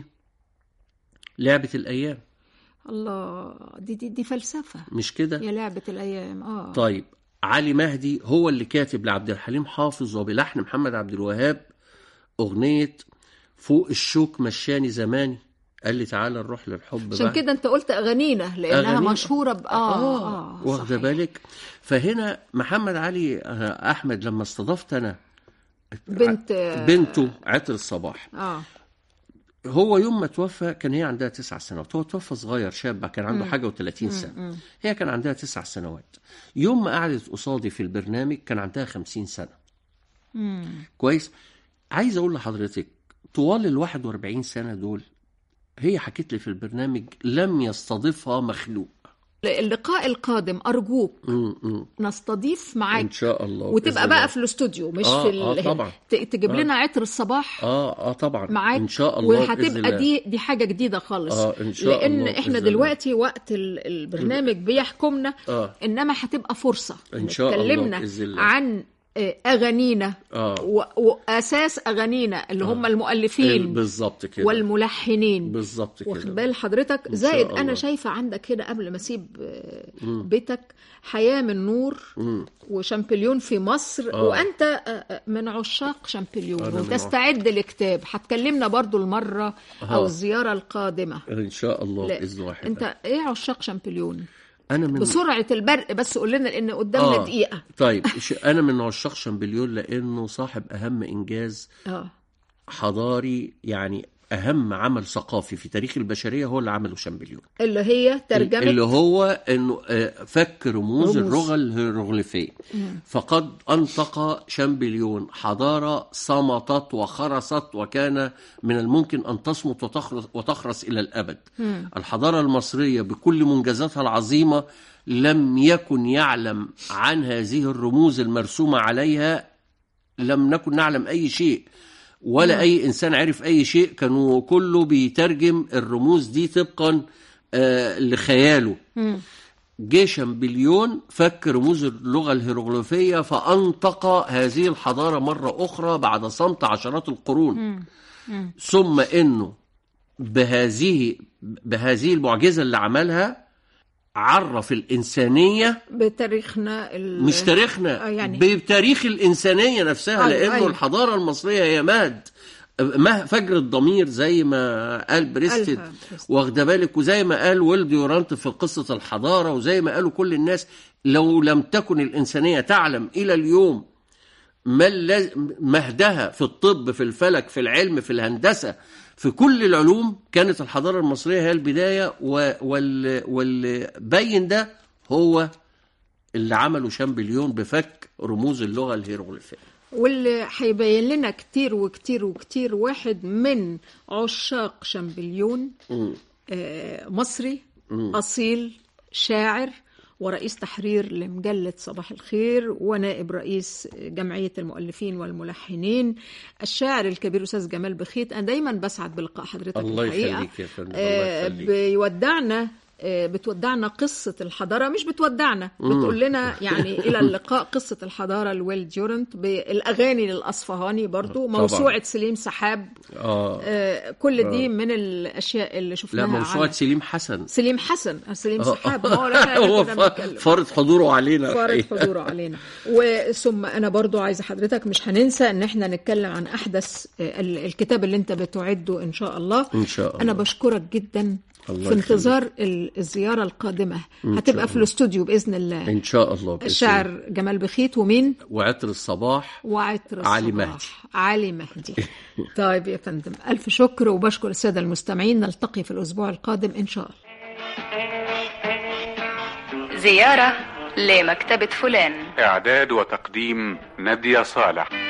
لعبة الأيام. الله، دي دي, دي فلسفة مش كده؟ يا لعبة الأيام. آه. طيب علي مهدي هو اللي كاتب لعبد الحليم حافظ وبلحن محمد عبد الوهاب أغنية فوق الشوك مشاني زماني، قال لي تعالى نروح للحب. عشان كده انت قلت أغانينا لأنها أغانينا. مشهورة ب... آه, آه, آه واخدة بالك. فهنا محمد علي أحمد لما استضفت أنا بنت بنته عطر الصباح. آه. هو يوم ما توفى كان هي عندها تسع سنوات، هو توفى صغير شاب كان عنده م. حاجة وثلاثين سنة. م. هي كان عندها تسع سنوات. يوم ما قعدت قصادي في البرنامج كان عندها خمسين سنة. م. كويس. عايز أقول لحضرتك طوال الواحد واربعين سنة دول هي حكيت لي في البرنامج لم يستضيفها مخلوق. اللقاء القادم أرجوك م- م. نستضيف معاك ان شاء الله وتبقى بإذن بقى الله. في الاستوديو مش آه، في ال... آه، طبعا. ت- تجيب آه. لنا عطر الصباح اه اه طبعا معاك ان شاء الله بإذن وهتبقى الله. دي دي حاجة جديدة خالص. آه، إن شاء لأن الله احنا بإذن دلوقتي وقت ال- البرنامج بيحكمنا، آه. إنما هتبقى فرصة إن شاء الله اتكلمنا بإذن الله. عن آه، أغانينا آه. و- وأساس أغانينا اللي هم المؤلفين بالظبط كده والملحنين بالظبط كده. واخد بال حضرتك. إن زائد شاء انا الله. شايفه عندك هنا قبل ما اسيب آه، بيتك حياه من نور مم. وشامبليون في مصر. آه. وانت آه، آه، من عشاق شامبليون أنا من وتستعد لكتاب هتكلمنا برضو المره او آه. الزياره القادمه. ان شاء الله لا. باذن واحد. انت ايه عشاق شامبليون انا من بسرعه البرق بس قول لنا لان قدامنا آه. دقيقه. طيب ش- انا من عشاق شامبليون لانه صاحب اهم انجاز اه حضاري، يعني اهم عمل ثقافي في تاريخ البشريه هو اللي عمله شامبليون، اللي هي ترجمه اللي هو انه آه، فك رموز رموز. اللغه الهيروغليفيه. فقد انطق شامبليون حضاره صمتت وخرست وكان من الممكن ان تصمت وتخرس, وتخرس الى الابد. الحضاره المصريه بكل منجزاتها العظيمه لم يكن يعلم عن هذه الرموز المرسومه عليها، لم نكن نعلم اي شيء ولا أي إنسان عرف أي شيء، كانوا كله بيترجم الرموز دي طبقا آه لخياله. جه شامبليون فك رموز اللغة الهيروغليفية فأنطق هذه الحضارة مرة أخرى بعد صمت عشرات القرون. ثم إنه بهذه بهذه المعجزة اللي عملها عرف الإنساً بتاريخنا ال... مش تاريخنا آه يعني. بتاريخ الإنسانية نفسها. أيوة لأنه أيوة. الحضارة المصرية هي مهد مه فجر الضمير زي ما قال بريستد، قالها بريستد. واخده بالك، وزي ما قال ويل ديورانت في قصة الحضارة، وزي ما قالوا كل الناس. لو لم تكن الإنسانية تعلم إلى اليوم ما الذي- مهدها في الطب، في الفلك، في العلم، في الهندسة، في كل العلوم، كانت الحضارة المصرية هي البداية. وال- واللي بين ده هو اللي عمله شامبليون بفك رموز اللغة الهيروغليفية. واللي هيبين لنا كتير وكتير وكتير واحد من عشاق شامبليون، آه مصري أصيل، شاعر، ورئيس تحرير لمجلة صباح الخير، ونائب رئيس جمعية المؤلفين والملحنين، الشاعر الكبير أستاذ جمال بخيت. أنا دايما بسعد بلقاء حضرتك. الله الحقيقة يخليك يا فندم. آه الله يخليك. بيودعنا آه، بتودعنا قصة الحضارة، مش بتودعنا، بتقول لنا يعني إلى اللقاء قصة الحضارة الويل ديورنت بالأغاني للأصفهاني برضو، طبعاً. موسوعة سليم سحاب. آه. آه كل دي من الأشياء اللي لا، شفناها. موسوعة على- سليم حسن. سليم حسن سليم آه. سحاب ما هو لا هو كنا ف- بنتكلم. فرض حضوره علينا فرض الحقيقة. حضوره علينا. وثم أنا برضو عايزة حضرتك مش هننسى إن احنا نتكلم عن أحدث آه، ال- الكتاب اللي أنت بتعده إن شاء الله. إن شاء الله. أنا بشكرك جدا الله في انتظار ال- الزيارة القادمة. هتبقى في الاستوديو بإذن الله. إن شاء الله. بإذن الشاعر جمال بخيت ومين؟ وعطر الصباح وعطر الصباح علي مهدي. علي مهدي. طيب يا فندم، ألف شكر، وبشكر السادة المستمعين. نلتقي في الأسبوع القادم إن شاء الله. زيارة لمكتبة فلان. إعداد وتقديم نادية صالح.